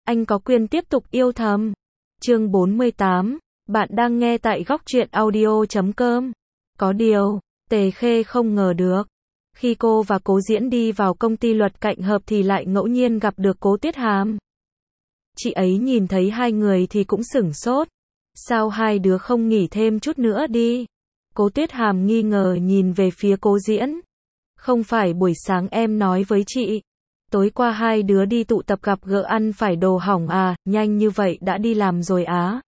anh có quyền tiếp tục yêu thầm. Chương 48, bạn đang nghe tại góc truyện audio.com. Có điều, Tề Khê không ngờ được. Khi cô và Cố Diễn đi vào công ty luật cạnh hợp thì lại ngẫu nhiên gặp được Cố Tuyết Hàm. Chị ấy nhìn thấy hai người thì cũng sửng sốt. Sao hai đứa không nghỉ thêm chút nữa đi? Cố Tuyết Hàm nghi ngờ nhìn về phía Cố Diễn. Không phải buổi sáng em nói với chị. Tối qua hai đứa đi tụ tập gặp gỡ ăn phải đồ hỏng à, nhanh như vậy đã đi làm rồi á.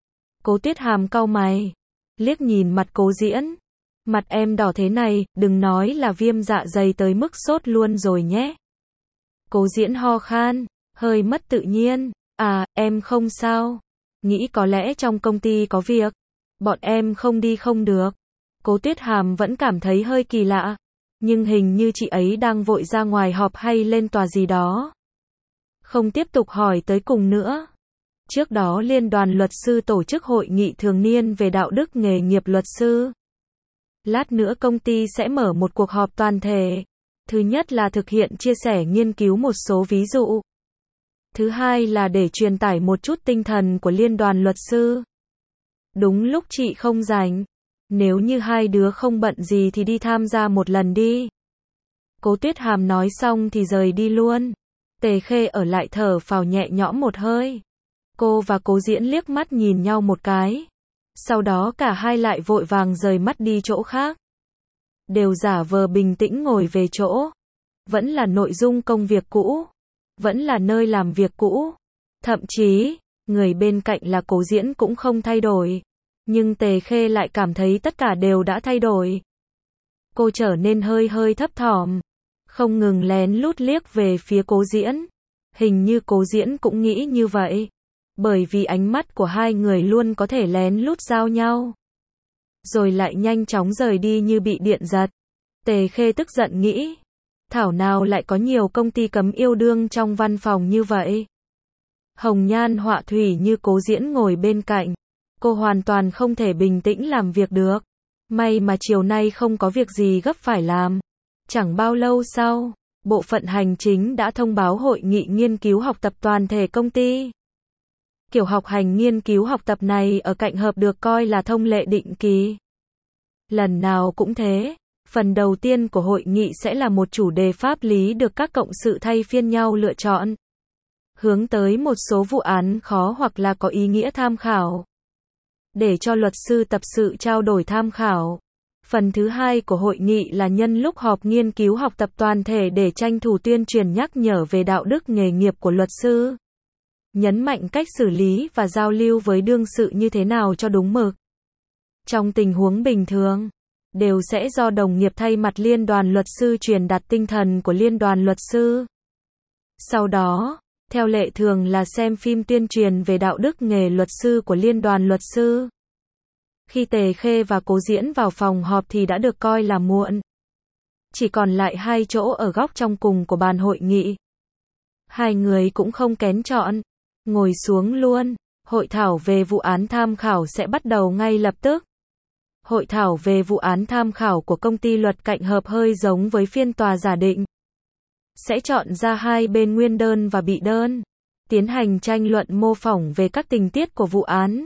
Cố Tuyết Hàm cau mày. Liếc nhìn mặt Cố Diễn. Mặt em đỏ thế này, đừng nói là viêm dạ dày tới mức sốt luôn rồi nhé. Cố Diễn ho khan, hơi mất tự nhiên. À, em không sao. Nghĩ có lẽ trong công ty có việc. Bọn em không đi không được. Cố Tuyết Hàm vẫn cảm thấy hơi kỳ lạ. Nhưng hình như chị ấy đang vội ra ngoài họp hay lên tòa gì đó. Không tiếp tục hỏi tới cùng nữa. Trước đó Liên đoàn luật sư tổ chức hội nghị thường niên về đạo đức nghề nghiệp luật sư. Lát nữa công ty sẽ mở một cuộc họp toàn thể. Thứ nhất là thực hiện chia sẻ nghiên cứu một số ví dụ. Thứ hai là để truyền tải một chút tinh thần của Liên đoàn luật sư. Đúng lúc chị không rảnh. Nếu như hai đứa không bận gì thì đi tham gia một lần đi. Cố Tuyết Hàm nói xong thì rời đi luôn. Tề Khê ở lại thở phào nhẹ nhõm một hơi. Cô và Cố Diễn liếc mắt nhìn nhau một cái. Sau đó cả hai lại vội vàng rời mắt đi chỗ khác. Đều giả vờ bình tĩnh ngồi về chỗ. Vẫn là nội dung công việc cũ. Vẫn là nơi làm việc cũ. Thậm chí, người bên cạnh là Cố Diễn cũng không thay đổi. Nhưng Tề Khê lại cảm thấy tất cả đều đã thay đổi. Cô trở nên hơi thấp thỏm. Không ngừng lén lút liếc về phía Cố Diễn. Hình như Cố Diễn cũng nghĩ như vậy. Bởi vì ánh mắt của hai người luôn có thể lén lút giao nhau. Rồi lại nhanh chóng rời đi như bị điện giật. Tề Khê tức giận nghĩ. Thảo nào lại có nhiều công ty cấm yêu đương trong văn phòng như vậy. Hồng nhan họa thủy như Cố Diễn ngồi bên cạnh. Cô hoàn toàn không thể bình tĩnh làm việc được. May mà chiều nay không có việc gì gấp phải làm. Chẳng bao lâu sau, bộ phận hành chính đã thông báo hội nghị nghiên cứu học tập toàn thể công ty. Kiểu học hành nghiên cứu học tập này ở cạnh hợp được coi là thông lệ định kỳ. Lần nào cũng thế, phần đầu tiên của hội nghị sẽ là một chủ đề pháp lý được các cộng sự thay phiên nhau lựa chọn. Hướng tới một số vụ án khó hoặc là có ý nghĩa tham khảo. Để cho luật sư tập sự trao đổi tham khảo. Phần thứ hai của hội nghị là nhân lúc họp nghiên cứu học tập toàn thể để tranh thủ tuyên truyền nhắc nhở về đạo đức nghề nghiệp của luật sư. Nhấn mạnh cách xử lý và giao lưu với đương sự như thế nào cho đúng mực. Trong tình huống bình thường, đều sẽ do đồng nghiệp thay mặt Liên đoàn luật sư truyền đạt tinh thần của Liên đoàn luật sư. Sau đó, theo lệ thường là xem phim tuyên truyền về đạo đức nghề luật sư của Liên đoàn luật sư. Khi Tề Khê và Cố Diễn vào phòng họp thì đã được coi là muộn. Chỉ còn lại hai chỗ ở góc trong cùng của bàn hội nghị. Hai người cũng không kén chọn. Ngồi xuống luôn. Hội thảo về vụ án tham khảo sẽ bắt đầu ngay lập tức. Hội thảo về vụ án tham khảo của công ty luật cạnh hợp hơi giống với phiên tòa giả định. Sẽ chọn ra hai bên nguyên đơn và bị đơn. Tiến hành tranh luận mô phỏng về các tình tiết của vụ án.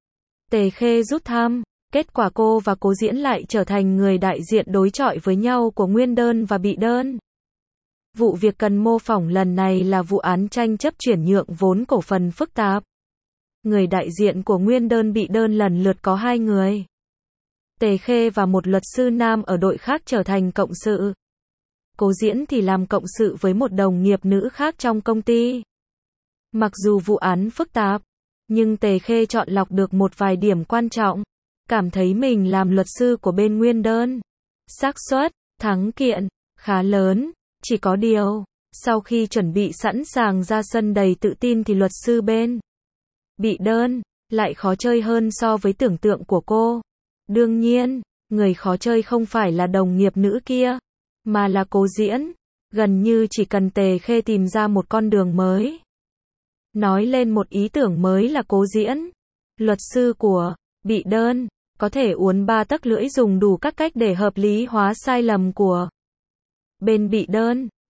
Tề Khê rút thăm. Kết quả cô và Cố Diễn lại trở thành người đại diện đối chọi với nhau của nguyên đơn và bị đơn. Vụ việc cần mô phỏng lần này là vụ án tranh chấp chuyển nhượng vốn cổ phần phức tạp. Người đại diện của nguyên đơn bị đơn lần lượt có hai người. Tề Khê và một luật sư nam ở đội khác trở thành cộng sự. Cố Diễn thì làm cộng sự với một đồng nghiệp nữ khác trong công ty. Mặc dù vụ án phức tạp, nhưng Tề Khê chọn lọc được một vài điểm quan trọng. Cảm thấy mình làm luật sư của bên nguyên đơn. Xác suất thắng kiện khá lớn. Chỉ có điều, sau khi chuẩn bị sẵn sàng ra sân đầy tự tin thì luật sư bên bị đơn lại khó chơi hơn so với tưởng tượng của cô. Đương nhiên, người khó chơi không phải là đồng nghiệp nữ kia, mà là Cố Diễn. Gần như chỉ cần Tề Khê tìm ra một con đường mới. Nói lên một ý tưởng mới là Cố Diễn. Luật sư của bị đơn có thể uốn ba tấc lưỡi dùng đủ các cách để hợp lý hóa sai lầm của bên bị đơn.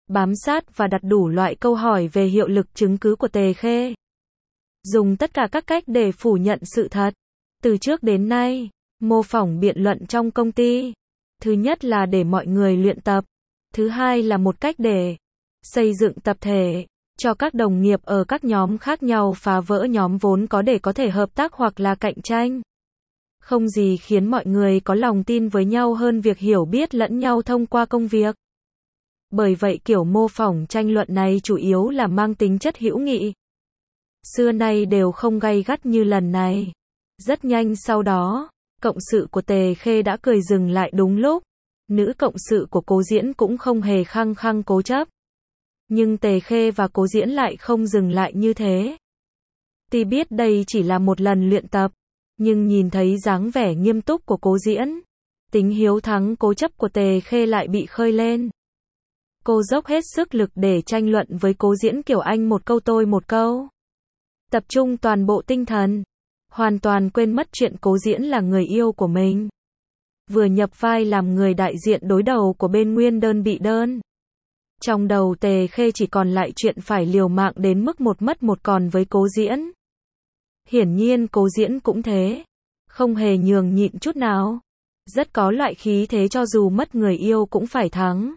bám sát và đặt đủ loại câu hỏi về hiệu lực chứng cứ của Tề Khê. Dùng tất cả các cách để phủ nhận sự thật. Từ trước đến nay, mô phỏng biện luận trong công ty. Thứ nhất là để mọi người luyện tập. Thứ hai là một cách để xây dựng tập thể, cho các đồng nghiệp ở các nhóm khác nhau phá vỡ nhóm vốn có để có thể hợp tác hoặc là cạnh tranh. Không gì khiến mọi người có lòng tin với nhau hơn việc hiểu biết lẫn nhau thông qua công việc. Bởi vậy kiểu mô phỏng tranh luận này chủ yếu là mang tính chất hữu nghị. Xưa nay đều không gay gắt như lần này. Rất nhanh sau đó, cộng sự của Tề Khê đã cười dừng lại đúng lúc. Nữ cộng sự của Cố Diễn cũng không hề khăng khăng cố chấp. Nhưng Tề Khê và Cố Diễn lại không dừng lại như thế. Tuy biết đây chỉ là một lần luyện tập, nhưng nhìn thấy dáng vẻ nghiêm túc của Cố Diễn, tính hiếu thắng cố chấp của Tề Khê lại bị khơi lên. Cô dốc hết sức lực để tranh luận với Cố Diễn kiểu anh một câu tôi một câu. Tập trung toàn bộ tinh thần, hoàn toàn quên mất chuyện Cố Diễn là người yêu của mình. Vừa nhập vai làm người đại diện đối đầu của bên nguyên đơn bị đơn. Trong đầu Tề Khê chỉ còn lại chuyện phải liều mạng đến mức một mất một còn với Cố Diễn. Hiển nhiên Cố Diễn cũng thế, không hề nhường nhịn chút nào. Rất có loại khí thế cho dù mất người yêu cũng phải thắng.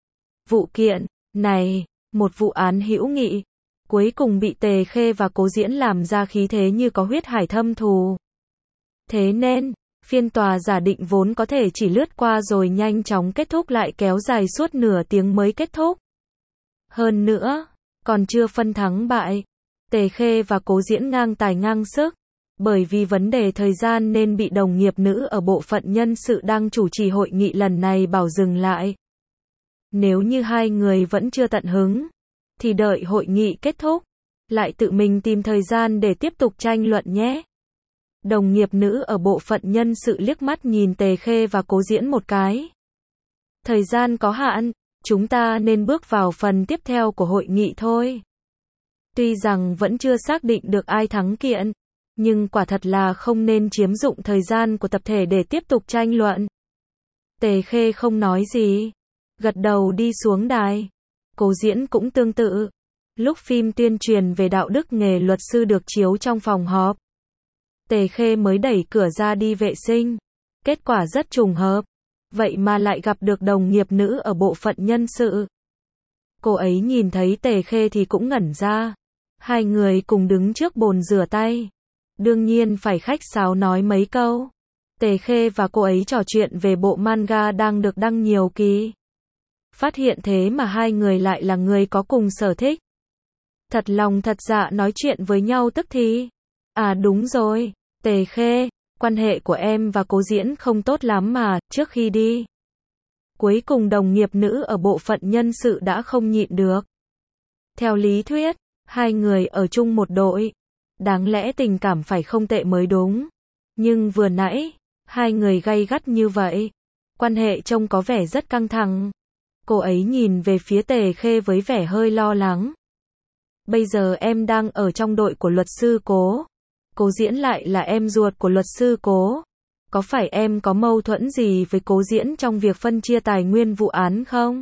Vụ kiện này, một vụ án hữu nghị, cuối cùng bị Tề Khê và Cố Diễn làm ra khí thế như có huyết hải thâm thù. Thế nên, phiên tòa giả định vốn có thể chỉ lướt qua rồi nhanh chóng kết thúc lại kéo dài suốt nửa tiếng mới kết thúc. Hơn nữa, còn chưa phân thắng bại. Tề Khê và Cố Diễn ngang tài ngang sức. Bởi vì vấn đề thời gian nên bị đồng nghiệp nữ ở bộ phận nhân sự đang chủ trì hội nghị lần này bảo dừng lại. Nếu như hai người vẫn chưa tận hứng, thì đợi hội nghị kết thúc, lại tự mình tìm thời gian để tiếp tục tranh luận nhé. Đồng nghiệp nữ ở bộ phận nhân sự liếc mắt nhìn Tề Khê và Cố Diễn một cái. Thời gian có hạn, chúng ta nên bước vào phần tiếp theo của hội nghị thôi. Tuy rằng vẫn chưa xác định được ai thắng kiện, nhưng quả thật là không nên chiếm dụng thời gian của tập thể để tiếp tục tranh luận. Tề Khê không nói gì, gật đầu đi xuống đài. Cố Diễn cũng tương tự. Lúc phim tuyên truyền về đạo đức nghề luật sư được chiếu trong phòng họp, Tề Khê mới đẩy cửa ra đi vệ sinh. Kết quả rất trùng hợp. Vậy mà lại gặp được đồng nghiệp nữ ở bộ phận nhân sự. Cô ấy nhìn thấy Tề Khê thì cũng ngẩn ra. Hai người cùng đứng trước bồn rửa tay. Đương nhiên phải khách sáo nói mấy câu. Tề Khê và cô ấy trò chuyện về bộ manga đang được đăng nhiều kỳ. Phát hiện thế mà hai người lại là người có cùng sở thích. Thật lòng thật dạ nói chuyện với nhau tức thì. À đúng rồi, Tề Khê, quan hệ của em và Cố Diễn không tốt lắm mà, trước khi đi. Cuối cùng đồng nghiệp nữ ở bộ phận nhân sự đã không nhịn được. Theo lý thuyết, hai người ở chung một đội. Đáng lẽ tình cảm phải không tệ mới đúng. Nhưng vừa nãy, hai người gay gắt như vậy. Quan hệ trông có vẻ rất căng thẳng. Cô ấy nhìn về phía Tề Khê với vẻ hơi lo lắng. Bây giờ em đang ở trong đội của luật sư Cố. Cố Diễn lại là em ruột của luật sư Cố. Có phải em có mâu thuẫn gì với Cố Diễn trong việc phân chia tài nguyên vụ án không?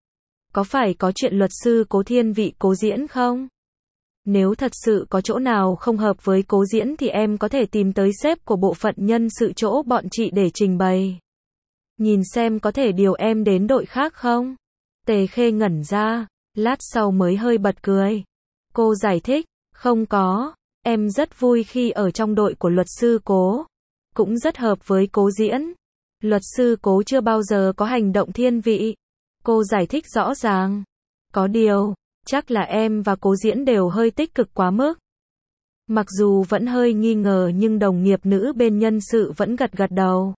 Có phải có chuyện luật sư Cố thiên vị Cố Diễn không? Nếu thật sự có chỗ nào không hợp với Cố Diễn thì em có thể tìm tới sếp của bộ phận nhân sự chỗ bọn chị để trình bày. Nhìn xem có thể điều em đến đội khác không? Tề Khê ngẩn ra, lát sau mới hơi bật cười. Cô giải thích, không có, em rất vui khi ở trong đội của luật sư Cố. Cũng rất hợp với Cố Diễn. Luật sư Cố chưa bao giờ có hành động thiên vị. Cô giải thích rõ ràng. Có điều, chắc là em và Cố Diễn đều hơi tích cực quá mức. Mặc dù vẫn hơi nghi ngờ nhưng đồng nghiệp nữ bên nhân sự vẫn gật gật đầu.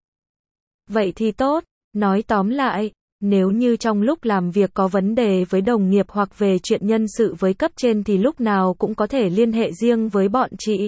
Vậy thì tốt, nói tóm lại, nếu như trong lúc làm việc có vấn đề với đồng nghiệp hoặc về chuyện nhân sự với cấp trên thì lúc nào cũng có thể liên hệ riêng với bọn chị.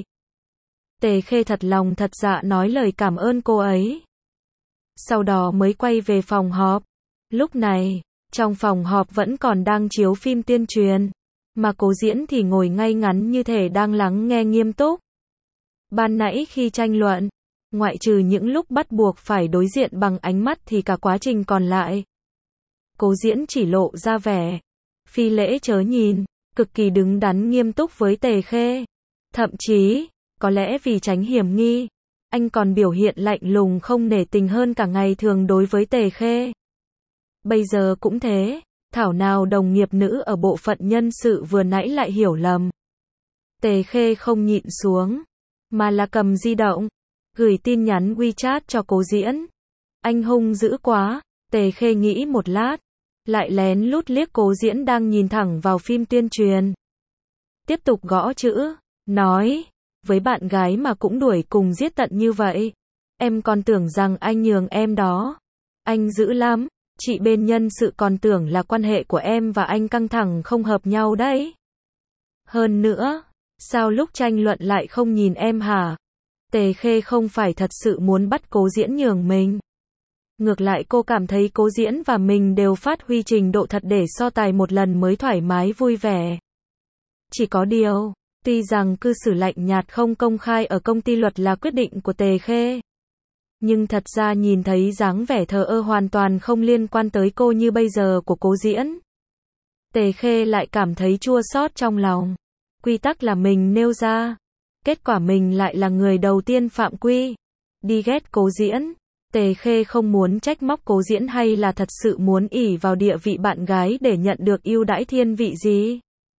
Tề Khê thật lòng thật dạ nói lời cảm ơn cô ấy. Sau đó mới quay về phòng họp. Lúc này, trong phòng họp vẫn còn đang chiếu phim tuyên truyền, mà Cố Diễn thì ngồi ngay ngắn như thể đang lắng nghe nghiêm túc. Ban nãy khi tranh luận, ngoại trừ những lúc bắt buộc phải đối diện bằng ánh mắt thì cả quá trình còn lại, Cố Diễn chỉ lộ ra vẻ phi lễ chớ nhìn, cực kỳ đứng đắn nghiêm túc với Tề Khê. Thậm chí, có lẽ vì tránh hiểm nghi, anh còn biểu hiện lạnh lùng không nể tình hơn cả ngày thường đối với Tề Khê. Bây giờ cũng thế, thảo nào đồng nghiệp nữ ở bộ phận nhân sự vừa nãy lại hiểu lầm. Tề Khê không nhịn xuống, mà là cầm di động, gửi tin nhắn WeChat cho Cố Diễn. Anh hung dữ quá, Tề Khê nghĩ một lát, lại lén lút liếc Cố Diễn đang nhìn thẳng vào phim tuyên truyền. Tiếp tục gõ chữ, nói, với bạn gái mà cũng đuổi cùng giết tận như vậy. Em còn tưởng rằng anh nhường em đó. Anh dữ lắm, chị bên nhân sự còn tưởng là quan hệ của em và anh căng thẳng không hợp nhau đấy. Hơn nữa, sao lúc tranh luận lại không nhìn em hả? Tề Khê không phải thật sự muốn bắt Cố Diễn nhường mình. Ngược lại cô cảm thấy Cố Diễn và mình đều phát huy trình độ thật để so tài một lần mới thoải mái vui vẻ. Chỉ có điều, tuy rằng cư xử lạnh nhạt không công khai ở công ty luật là quyết định của Tề Khê, nhưng thật ra nhìn thấy dáng vẻ thờ ơ hoàn toàn không liên quan tới cô như bây giờ của Cố Diễn, Tề Khê lại cảm thấy chua xót trong lòng. Quy tắc là mình nêu ra, kết quả mình lại là người đầu tiên phạm quy. Đi ghét Cố Diễn, Tề Khê không muốn trách móc Cố Diễn hay là thật sự muốn ỷ vào địa vị bạn gái để nhận được ưu đãi thiên vị gì.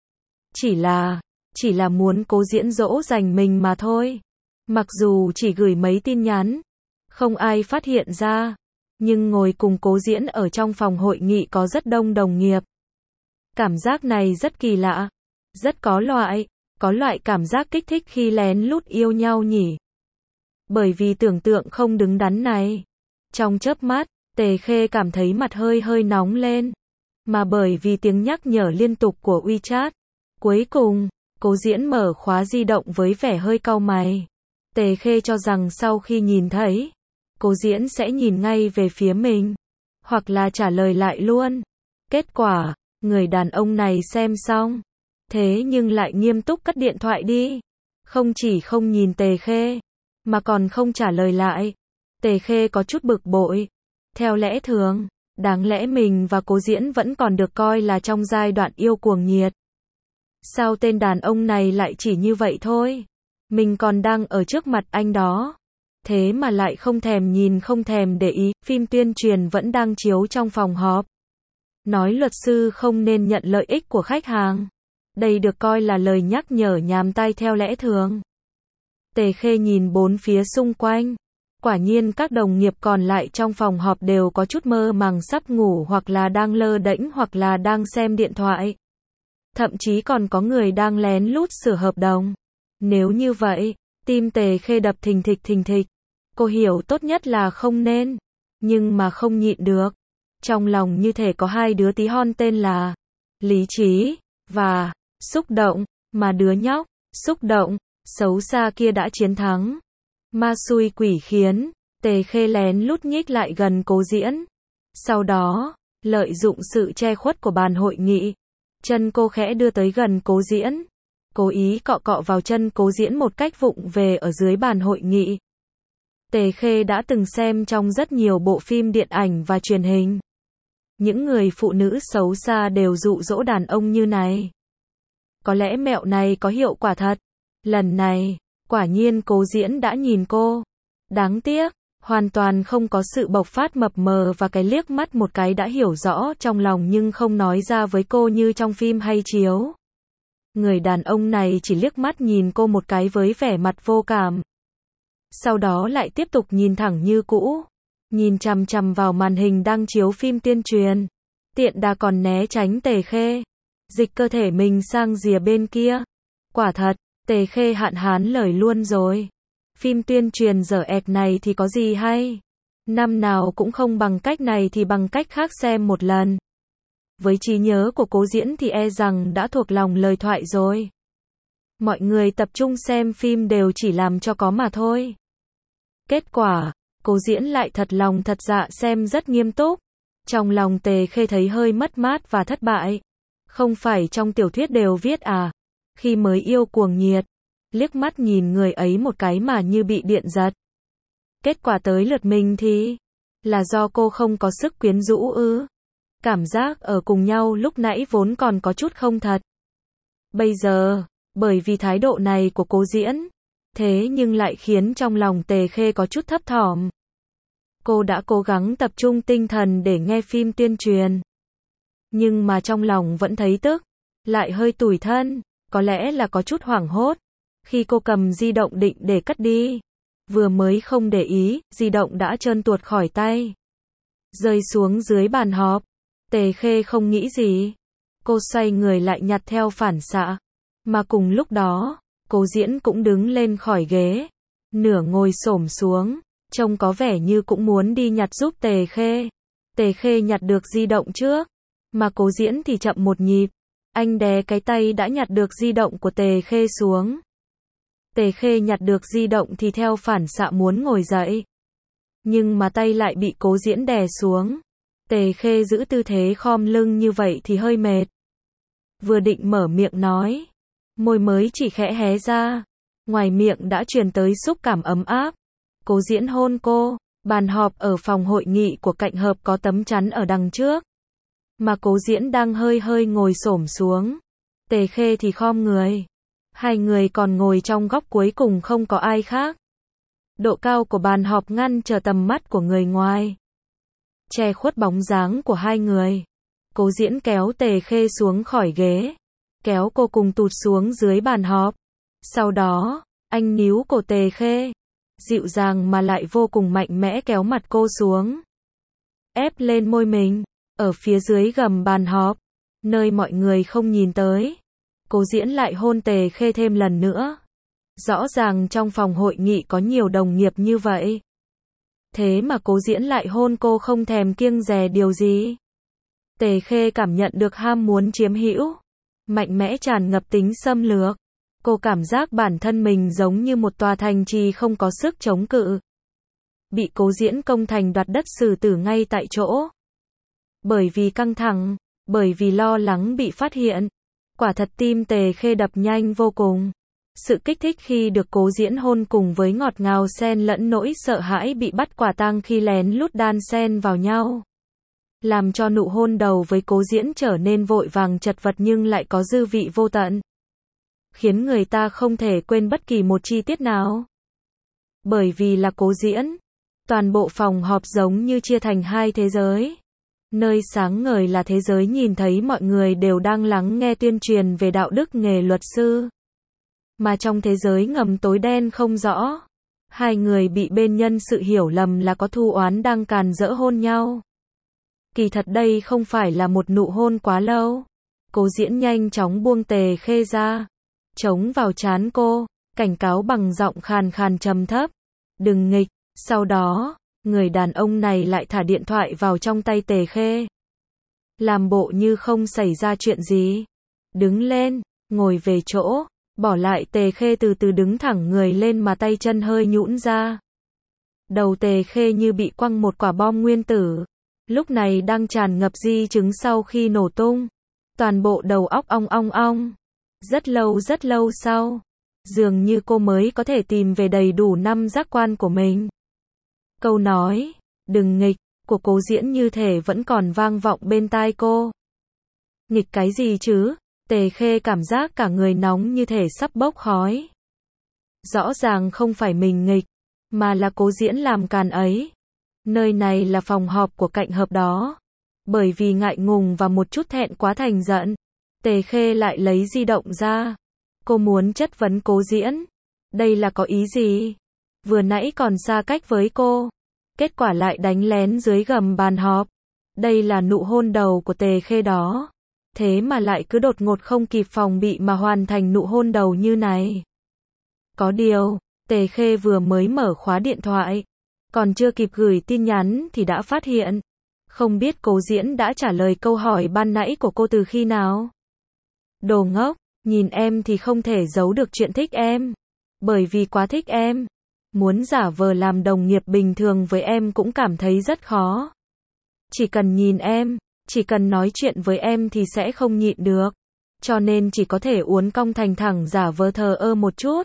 Chỉ là muốn Cố Diễn dỗ dành mình mà thôi. Mặc dù chỉ gửi mấy tin nhắn, không ai phát hiện ra, nhưng ngồi cùng Cố Diễn ở trong phòng hội nghị có rất đông đồng nghiệp. Cảm giác này rất kỳ lạ, rất có loại cảm giác kích thích khi lén lút yêu nhau nhỉ. Bởi vì tưởng tượng không đứng đắn này, trong chớp mắt, Tề Khê cảm thấy mặt hơi nóng lên, mà bởi vì tiếng nhắc nhở liên tục của WeChat. Cuối cùng, Cố Diễn mở khóa di động với vẻ hơi cau mày. Tề Khê cho rằng sau khi nhìn thấy, Cố Diễn sẽ nhìn ngay về phía mình, hoặc là trả lời lại luôn. Kết quả, người đàn ông này xem xong, thế nhưng lại nghiêm túc cất điện thoại đi. Không chỉ không nhìn Tề Khê, mà còn không trả lời lại. Tề Khê có chút bực bội. Theo lẽ thường, đáng lẽ mình và Cố Diễn vẫn còn được coi là trong giai đoạn yêu cuồng nhiệt. Sao tên đàn ông này lại chỉ như vậy thôi? Mình còn đang ở trước mặt anh đó. Thế mà lại không thèm nhìn không thèm để ý, phim tuyên truyền vẫn đang chiếu trong phòng họp. Nói luật sư không nên nhận lợi ích của khách hàng. Đây được coi là lời nhắc nhở nhàm tai theo lẽ thường. Tề Khê nhìn bốn phía xung quanh. Quả nhiên các đồng nghiệp còn lại trong phòng họp đều có chút mơ màng sắp ngủ hoặc là đang lơ đễnh hoặc là đang xem điện thoại. Thậm chí còn có người đang lén lút sửa hợp đồng. Nếu như vậy, tim Tề Khê đập thình thịch. Cô hiểu tốt nhất là không nên, nhưng mà không nhịn được. Trong lòng như thể có hai đứa tí hon tên là lý trí và xúc động, mà đứa nhóc xúc động xấu xa kia đã chiến thắng. Ma xui quỷ khiến, Tề Khê lén lút nhích lại gần Cố Diễn. Sau đó, lợi dụng sự che khuất của bàn hội nghị, chân cô khẽ đưa tới gần Cố Diễn, cố ý cọ cọ vào chân Cố Diễn một cách vụng về ở dưới bàn hội nghị. Tề Khê đã từng xem trong rất nhiều bộ phim điện ảnh và truyền hình. Những người phụ nữ xấu xa đều dụ dỗ đàn ông như này. Có lẽ mẹo này có hiệu quả thật. Lần này, quả nhiên Cố Diễn đã nhìn cô. Đáng tiếc, hoàn toàn không có sự bộc phát mập mờ và cái liếc mắt một cái đã hiểu rõ trong lòng nhưng không nói ra với cô như trong phim hay chiếu. Người đàn ông này chỉ liếc mắt nhìn cô một cái với vẻ mặt vô cảm. Sau đó lại tiếp tục nhìn thẳng như cũ. Nhìn chằm chằm vào màn hình đang chiếu phim tuyên truyền. Tiện đà còn né tránh Tề Khê. Dịch cơ thể mình sang rìa bên kia. Quả thật, Tề Khê hạn hán lời luôn rồi. Phim tuyên truyền dở ẹc này thì có gì hay. Năm nào cũng không bằng cách này thì bằng cách khác xem một lần. Với trí nhớ của Cố Diễn thì e rằng đã thuộc lòng lời thoại rồi. Mọi người tập trung xem phim đều chỉ làm cho có mà thôi. Kết quả, Cố Diễn lại thật lòng thật dạ xem rất nghiêm túc. Trong lòng Tề Khê thấy hơi mất mát và thất bại. Không phải trong tiểu thuyết đều viết à, khi mới yêu cuồng nhiệt, liếc mắt nhìn người ấy một cái mà như bị điện giật. Kết quả tới lượt mình thì là do cô không có sức quyến rũ ư? Cảm giác ở cùng nhau lúc nãy vốn còn có chút không thật. Bây giờ, bởi vì thái độ này của Cố Diễn, thế nhưng lại khiến trong lòng Tề Khê có chút thấp thỏm. Cô đã cố gắng tập trung tinh thần để nghe phim tuyên truyền. Nhưng mà trong lòng vẫn thấy tức, lại hơi tủi thân, có lẽ là có chút hoảng hốt. Khi cô cầm di động định để cất đi, vừa mới không để ý, di động đã trơn tuột khỏi tay, rơi xuống dưới bàn họp. Tề Khê không nghĩ gì, cô xoay người lại nhặt theo phản xạ. Mà cùng lúc đó, Cố Diễn cũng đứng lên khỏi ghế, nửa ngồi xổm xuống, trông có vẻ như cũng muốn đi nhặt giúp Tề Khê. Tề Khê nhặt được di động trước, mà Cố Diễn thì chậm một nhịp. Anh đè cái tay đã nhặt được di động của Tề Khê xuống. Tề Khê nhặt được di động thì theo phản xạ muốn ngồi dậy. Nhưng mà tay lại bị Cố Diễn đè xuống. Tề Khê giữ tư thế khom lưng như vậy thì hơi mệt. Vừa định mở miệng nói, môi mới chỉ khẽ hé ra, ngoài miệng đã truyền tới xúc cảm ấm áp. Cố Diễn hôn cô. Bàn họp ở phòng hội nghị của Cạnh Hợp có tấm chắn ở đằng trước, mà Cố Diễn đang hơi hơi ngồi xổm xuống. Tề Khê thì khom người. Hai người còn ngồi trong góc cuối cùng không có ai khác. Độ cao của bàn họp ngăn trở tầm mắt của người ngoài, che khuất bóng dáng của hai người. Cố Diễn kéo Tề Khê xuống khỏi ghế, kéo cô cùng tụt xuống dưới bàn họp. Sau đó, anh níu cổ Tề Khê, dịu dàng mà lại vô cùng mạnh mẽ kéo mặt cô xuống, ép lên môi mình. Ở phía dưới gầm bàn họp, nơi mọi người không nhìn tới, Cố Diễn lại hôn Tề Khê thêm lần nữa. Rõ ràng trong phòng hội nghị có nhiều đồng nghiệp như vậy, thế mà Cố Diễn lại hôn cô không thèm kiêng dè điều gì. Tề Khê cảm nhận được ham muốn chiếm hữu, mạnh mẽ tràn ngập tính xâm lược. Cô cảm giác bản thân mình giống như một tòa thành trì không có sức chống cự, bị Cố Diễn công thành đoạt đất xử tử ngay tại chỗ. Bởi vì căng thẳng, bởi vì lo lắng bị phát hiện, quả thật tim Tề Khê đập nhanh vô cùng. Sự kích thích khi được Cố Diễn hôn cùng với ngọt ngào xen lẫn nỗi sợ hãi bị bắt quả tang khi lén lút đan xen vào nhau, làm cho nụ hôn đầu với Cố Diễn trở nên vội vàng chật vật nhưng lại có dư vị vô tận, khiến người ta không thể quên bất kỳ một chi tiết nào. Bởi vì là Cố Diễn, toàn bộ phòng họp giống như chia thành hai thế giới. Nơi sáng ngời là thế giới nhìn thấy mọi người đều đang lắng nghe tuyên truyền về đạo đức nghề luật sư. Mà trong thế giới ngầm tối đen không rõ, hai người bị bên nhân sự hiểu lầm là có thù oán đang càn rỡ hôn nhau. Kỳ thật đây không phải là một nụ hôn quá lâu. Cố Diễn nhanh chóng buông Tề Khê ra, chống vào trán cô, cảnh cáo bằng giọng khàn khàn trầm thấp, đừng nghịch. Sau đó, người đàn ông này lại thả điện thoại vào trong tay Tề Khê, làm bộ như không xảy ra chuyện gì. Đứng lên, ngồi về chỗ, bỏ lại Tề Khê từ từ đứng thẳng người lên mà tay chân hơi nhũn ra. Đầu Tề Khê như bị quăng một quả bom nguyên tử, lúc này đang tràn ngập di chứng sau khi nổ tung. Toàn bộ đầu óc ong ong ong. Rất lâu sau, dường như cô mới có thể tìm về đầy đủ 5 giác quan của mình. Câu nói, đừng nghịch, của Cố Diễn như thể vẫn còn vang vọng bên tai cô. Nghịch cái gì chứ? Tề Khê cảm giác cả người nóng như thể sắp bốc khói. Rõ ràng không phải mình nghịch, mà là Cố Diễn làm càn ấy. Nơi này là phòng họp của Cạnh Hợp đó. Bởi vì ngại ngùng và một chút thẹn quá thành giận, Tề Khê lại lấy di động ra. Cô muốn chất vấn Cố Diễn. Đây là có ý gì? Vừa nãy còn xa cách với cô, kết quả lại đánh lén dưới gầm bàn họp. Đây là nụ hôn đầu của Tề Khê đó. Thế mà lại cứ đột ngột không kịp phòng bị mà hoàn thành nụ hôn đầu như này. Có điều, Tề Khê vừa mới mở khóa điện thoại, còn chưa kịp gửi tin nhắn thì đã phát hiện. Không biết Cố Diễn đã trả lời câu hỏi ban nãy của cô từ khi nào. Đồ ngốc, nhìn em thì không thể giấu được chuyện thích em. Bởi vì quá thích em, muốn giả vờ làm đồng nghiệp bình thường với em cũng cảm thấy rất khó. Chỉ cần nhìn em, chỉ cần nói chuyện với em thì sẽ không nhịn được. Cho nên chỉ có thể uốn cong thành thẳng giả vờ thờ ơ một chút.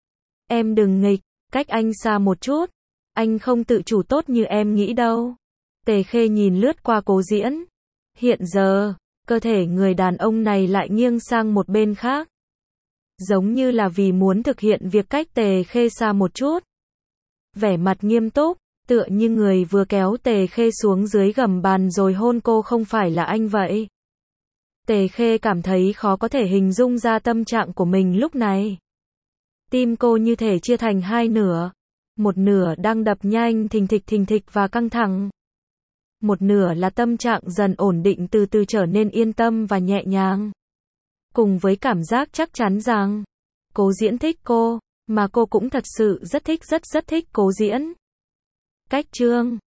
Em đừng nghịch, cách anh xa một chút. Anh không tự chủ tốt như em nghĩ đâu. Tề Khê nhìn lướt qua Cố Diễn, Hiện giờ, cơ thể người đàn ông này lại nghiêng sang một bên khác. Giống như là vì muốn thực hiện việc cách Tề Khê xa một chút. Vẻ mặt nghiêm túc, tựa như người vừa kéo Tề Khê xuống dưới gầm bàn rồi hôn cô không phải là anh vậy. Tề Khê cảm thấy khó có thể hình dung ra tâm trạng của mình lúc này. Tim cô như thể chia thành hai nửa. Một nửa đang đập nhanh thình thịch và căng thẳng. Một nửa là tâm trạng dần ổn định từ từ trở nên yên tâm và nhẹ nhàng. Cùng với cảm giác chắc chắn rằng Cố Diễn thích cô, mà cô cũng thật sự rất thích rất thích Cố Diễn. Cách chương